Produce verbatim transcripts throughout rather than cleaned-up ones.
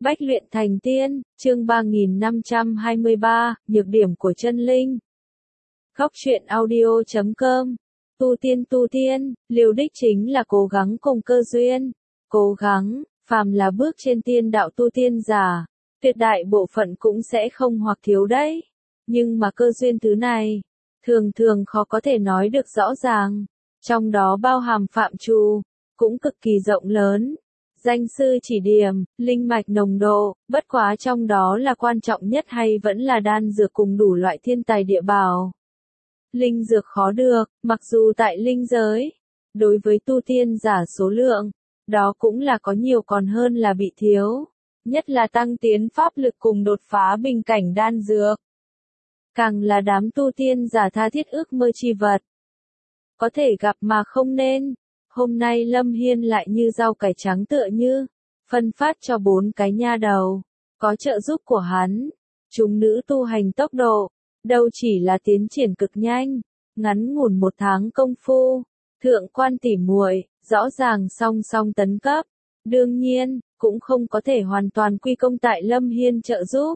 Bách luyện thành tiên, chương ba nghìn năm trăm hai mươi ba, nhược điểm của chân linh. Góc truyện audio chấm com. Tu tiên tu tiên, liều đích chính là cố gắng cùng cơ duyên. Cố gắng, phàm là bước trên tiên đạo tu tiên giả, tuyệt đại bộ phận cũng sẽ không hoặc thiếu đấy. Nhưng mà cơ duyên thứ này, thường thường khó có thể nói được rõ ràng. Trong đó bao hàm phạm trù, cũng cực kỳ rộng lớn. Danh sư chỉ điểm, linh mạch nồng độ, bất quá trong đó là quan trọng nhất hay vẫn là đan dược cùng đủ loại thiên tài địa bảo. Linh dược khó được, mặc dù tại linh giới, đối với tu tiên giả số lượng, đó cũng là có nhiều còn hơn là bị thiếu. Nhất là tăng tiến pháp lực cùng đột phá bình cảnh đan dược. Càng là đám tu tiên giả tha thiết ước mơ chi vật. Có thể gặp mà không nên. Hôm nay Lâm Hiên lại như rau cải trắng tựa như, phân phát cho bốn cái nha đầu, có trợ giúp của hắn. Chúng nữ tu hành tốc độ, đâu chỉ là tiến triển cực nhanh, ngắn ngủn một tháng công phu, thượng quan tỉ muội rõ ràng song song tấn cấp. Đương nhiên, cũng không có thể hoàn toàn quy công tại Lâm Hiên trợ giúp.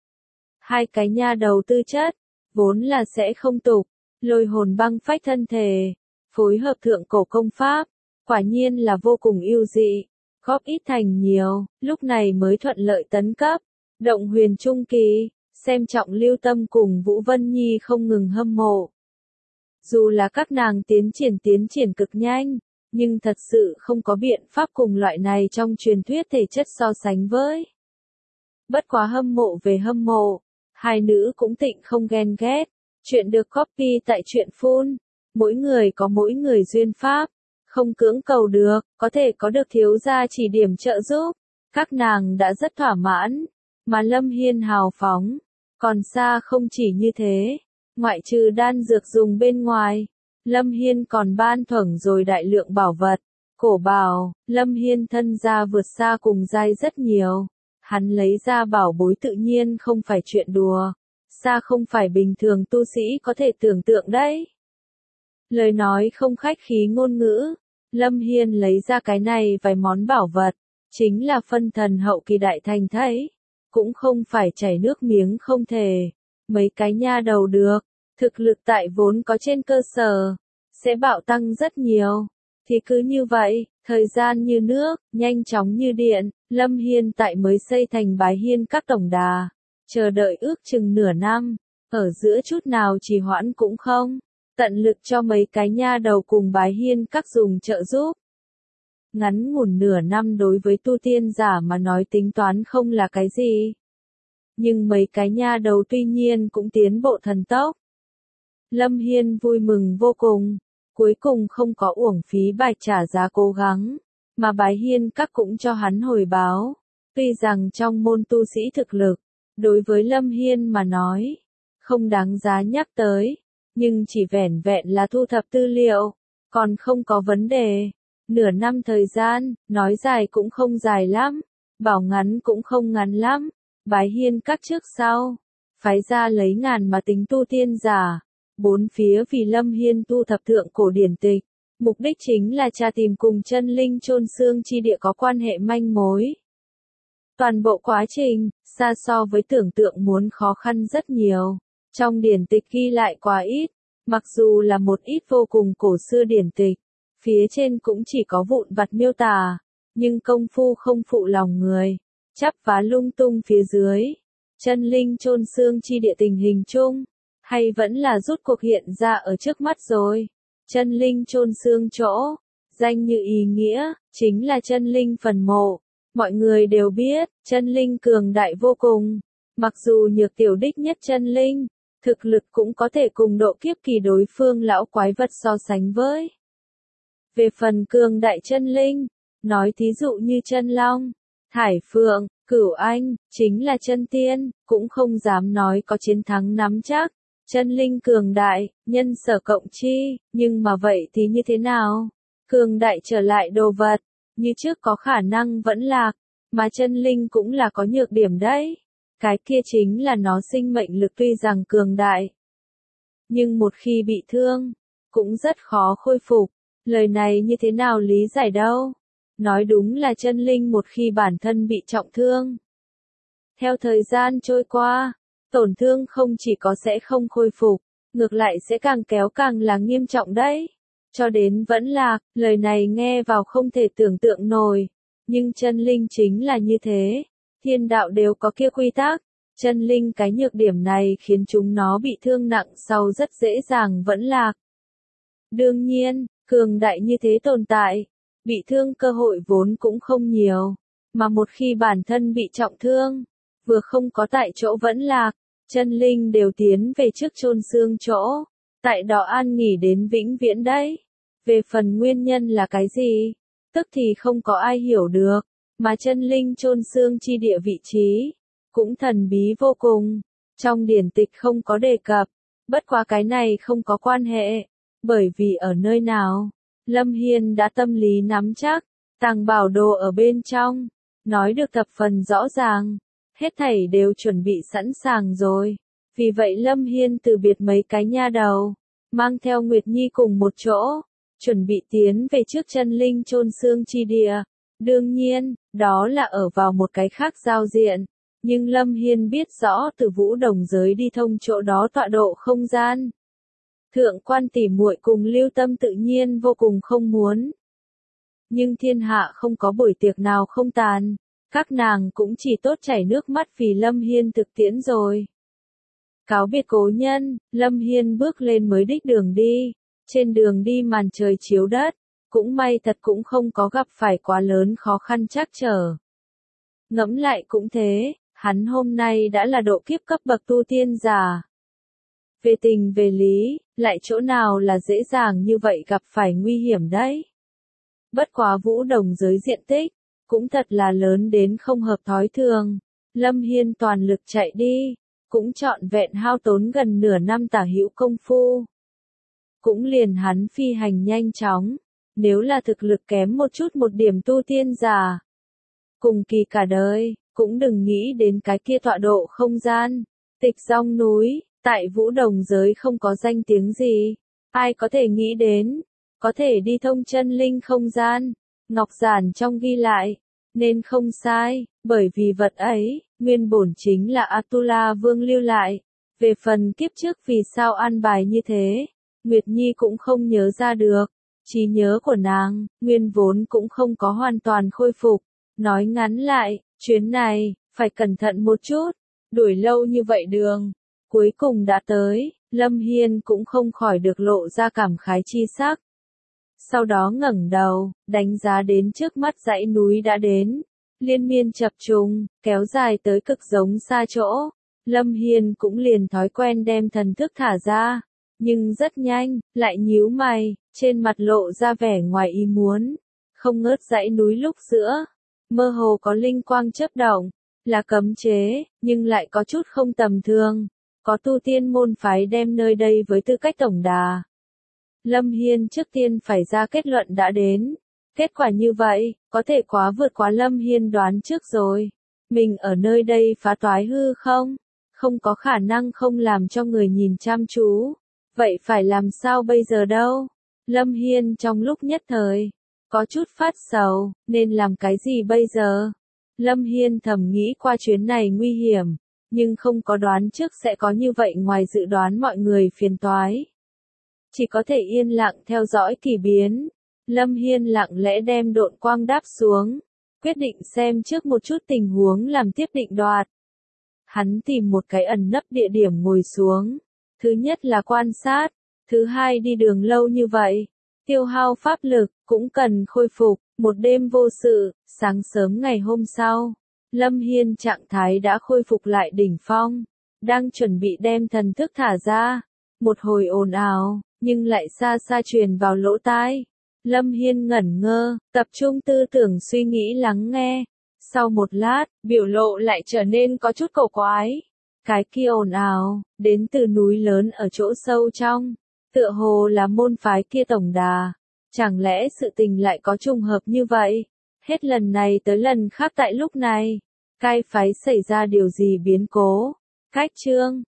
Hai cái nha đầu tư chất, vốn là sẽ không tục, lôi hồn băng phách thân thể. Phối hợp thượng cổ công pháp, quả nhiên là vô cùng ưu dị, góp ít thành nhiều, lúc này mới thuận lợi tấn cấp. Động huyền trung kỳ, xem trọng Lưu Tâm cùng Vũ Vân Nhi không ngừng hâm mộ. Dù là các nàng tiến triển tiến triển cực nhanh, nhưng thật sự không có biện pháp cùng loại này trong truyền thuyết thể chất so sánh với. Bất quá hâm mộ về hâm mộ, hai nữ cũng tịnh không ghen ghét, chuyện được copy tại truyện phun. Mỗi người có mỗi người duyên pháp, không cưỡng cầu được, có thể có được thiếu gia chỉ điểm trợ giúp. Các nàng đã rất thỏa mãn, mà Lâm Hiên hào phóng, còn xa không chỉ như thế. Ngoại trừ đan dược dùng bên ngoài, Lâm Hiên còn ban thưởng rồi đại lượng bảo vật. Cổ bảo, Lâm Hiên thân gia vượt xa cùng giai rất nhiều. Hắn lấy ra bảo bối tự nhiên không phải chuyện đùa, xa không phải bình thường tu sĩ có thể tưởng tượng đấy. Lời nói không khách khí ngôn ngữ, Lâm Hiên lấy ra cái này vài món bảo vật, chính là phân thần hậu kỳ đại thành thấy, cũng không phải chảy nước miếng không thể. Mấy cái nha đầu được, thực lực tại vốn có trên cơ sở, sẽ bạo tăng rất nhiều. Thì cứ như vậy, thời gian như nước, nhanh chóng như điện, Lâm Hiên tại mới xây thành Bái Hiên các tổng đà, chờ đợi ước chừng nửa năm, ở giữa chút nào trì hoãn cũng không. Tận lực cho mấy cái nha đầu cùng Bái Hiên các dùng trợ giúp. Ngắn ngủn nửa năm đối với tu tiên giả mà nói tính toán không là cái gì. Nhưng mấy cái nha đầu tuy nhiên cũng tiến bộ thần tốc. Lâm Hiên vui mừng vô cùng, cuối cùng không có uổng phí bạch trả giá cố gắng, mà Bái Hiên các cũng cho hắn hồi báo. Tuy rằng trong môn tu sĩ thực lực, đối với Lâm Hiên mà nói, không đáng giá nhắc tới. Nhưng chỉ vẻn vẹn là thu thập tư liệu, còn không có vấn đề. Nửa năm thời gian, nói dài cũng không dài lắm, bảo ngắn cũng không ngắn lắm. Bái Hiên các trước sau, phái ra lấy ngàn mà tính tu tiên giả, bốn phía vì Lâm Hiên tu thập thượng cổ điển tịch. Mục đích chính là tra tìm cùng chân linh chôn xương chi địa có quan hệ manh mối. Toàn bộ quá trình, xa so với tưởng tượng muốn khó khăn rất nhiều. Trong điển tịch ghi lại quá ít, mặc dù là một ít vô cùng cổ xưa điển tịch, phía trên cũng chỉ có vụn vặt miêu tả, nhưng công phu không phụ lòng người, chắp vá lung tung phía dưới. Chân linh chôn xương chi địa tình hình chung, hay vẫn là rút cuộc hiện ra ở trước mắt rồi. Chân linh chôn xương chỗ, danh như ý nghĩa, chính là chân linh phần mộ. Mọi người đều biết, chân linh cường đại vô cùng, mặc dù nhược tiểu đích nhất chân linh, thực lực cũng có thể cùng độ kiếp kỳ đối phương lão quái vật so sánh với. Về phần cường đại chân linh, nói thí dụ như chân long, thải phượng, cửu anh, chính là chân tiên, cũng không dám nói có chiến thắng nắm chắc. Chân linh cường đại, nhân sở cộng chi, nhưng mà vậy thì như thế nào? Cường đại trở lại đồ vật, như trước có khả năng vẫn lạc, mà chân linh cũng là có nhược điểm đấy. Cái kia chính là nó sinh mệnh lực tuy rằng cường đại, nhưng một khi bị thương, cũng rất khó khôi phục. Lời này như thế nào lý giải đâu? Nói đúng là chân linh một khi bản thân bị trọng thương, Theo thời gian trôi qua, tổn thương không chỉ có sẽ không khôi phục, ngược lại sẽ càng kéo càng là nghiêm trọng đấy. Cho đến vẫn lạc, lời này nghe vào không thể tưởng tượng nổi, nhưng chân linh chính là như thế, thiên đạo đều có kia quy tắc, chân linh cái nhược điểm này khiến chúng nó bị thương nặng sau rất dễ dàng vẫn lạc. Đương nhiên, cường đại như thế tồn tại, bị thương cơ hội vốn cũng không nhiều, mà một khi bản thân bị trọng thương, vừa không có tại chỗ vẫn lạc, chân linh đều tiến về trước chôn xương chỗ, tại đó an nghỉ đến vĩnh viễn đấy. Về phần nguyên nhân là cái gì, tức thì không có ai hiểu được, mà chân linh chôn xương chi địa vị trí, cũng thần bí vô cùng, trong điển tịch không có đề cập, bất quá cái này không có quan hệ, bởi vì ở nơi nào, Lâm Hiên đã tâm lý nắm chắc, tàng bảo đồ ở bên trong, nói được thập phần rõ ràng, hết thảy đều chuẩn bị sẵn sàng rồi, vì vậy Lâm Hiên từ biệt mấy cái nha đầu, mang theo Nguyệt Nhi cùng một chỗ, chuẩn bị tiến về trước chân linh chôn xương chi địa. Đương nhiên, đó là ở vào một cái khác giao diện, nhưng Lâm Hiên biết rõ từ vũ đồng giới đi thông chỗ đó tọa độ không gian. Thượng quan tỷ muội cùng Lưu Tâm tự nhiên vô cùng không muốn. Nhưng thiên hạ không có buổi tiệc nào không tàn, các nàng cũng chỉ tốt chảy nước mắt vì Lâm Hiên thực tiễn rồi. Cáo biệt cố nhân, Lâm Hiên bước lên mới đích đường đi, trên đường đi màn trời chiếu đất, cũng may thật cũng không có gặp phải quá lớn khó khăn trắc trở. Ngẫm lại cũng thế, hắn hôm nay đã là độ kiếp cấp bậc tu tiên giả. Về tình về lý, lại chỗ nào là dễ dàng như vậy gặp phải nguy hiểm đấy. Bất quá vũ đồng giới diện tích, cũng thật là lớn đến không hợp thói thường. Lâm Hiên toàn lực chạy đi, cũng trọn vẹn hao tốn gần nửa năm tả hữu công phu. Cũng liền hắn phi hành nhanh chóng, nếu là thực lực kém một chút một điểm tu tiên giả. Cùng kỳ cả đời, cũng đừng nghĩ đến cái kia tọa độ không gian, tịch rong núi, tại vũ đồng giới không có danh tiếng gì, ai có thể nghĩ đến, có thể đi thông chân linh không gian, ngọc giản trong ghi lại, nên không sai, bởi vì vật ấy, nguyên bổn chính là Atula Vương lưu lại, về phần kiếp trước vì sao an bài như thế, Nguyệt Nhi cũng không nhớ ra được, trí nhớ của nàng, nguyên vốn cũng không có hoàn toàn khôi phục, nói ngắn lại, chuyến này, phải cẩn thận một chút, đuổi lâu như vậy đường, cuối cùng đã tới, Lâm Hiên cũng không khỏi được lộ ra cảm khái chi sắc. Sau đó ngẩng đầu, đánh giá đến trước mắt dãy núi đã đến, liên miên chập trùng, kéo dài tới cực giống xa chỗ, Lâm Hiên cũng liền thói quen đem thần thức thả ra, nhưng rất nhanh, lại nhíu mày, trên mặt lộ ra vẻ ngoài ý muốn, không ngớt dãy núi lúc giữa, mơ hồ có linh quang chớp động, là cấm chế, nhưng lại có chút không tầm thường, có tu tiên môn phái đem nơi đây với tư cách tổng đà. Lâm Hiên trước tiên phải ra kết luận đã đến, kết quả như vậy, có thể quá vượt quá Lâm Hiên đoán trước rồi, mình ở nơi đây phá toái hư không, không có khả năng không làm cho người nhìn chăm chú, vậy phải làm sao bây giờ đâu, Lâm Hiên trong lúc nhất thời, có chút phát sầu, nên làm cái gì bây giờ, Lâm Hiên thầm nghĩ qua chuyến này nguy hiểm, nhưng không có đoán trước sẽ có như vậy ngoài dự đoán mọi người phiền toái. Chỉ có thể yên lặng theo dõi kỳ biến. Lâm Hiên lặng lẽ đem độn quang đáp xuống, quyết định xem trước một chút tình huống làm tiếp định đoạt. Hắn tìm một cái ẩn nấp địa điểm ngồi xuống. Thứ nhất là quan sát, thứ hai đi đường lâu như vậy, tiêu hao pháp lực, cũng cần khôi phục, một đêm vô sự, sáng sớm ngày hôm sau. Lâm Hiên trạng thái đã khôi phục lại đỉnh phong, đang chuẩn bị đem thần thức thả ra. Một hồi ồn ào, nhưng lại xa xa truyền vào lỗ tai. Lâm Hiên ngẩn ngơ, tập trung tư tưởng suy nghĩ lắng nghe. Sau một lát, biểu lộ lại trở nên có chút cổ quái. Cái kia ồn ào, đến từ núi lớn ở chỗ sâu trong. Tựa hồ là môn phái kia tổng đà. Chẳng lẽ sự tình lại có trùng hợp như vậy? Hết lần này tới lần khác tại lúc này. Cai phái xảy ra điều gì biến cố? Cách chương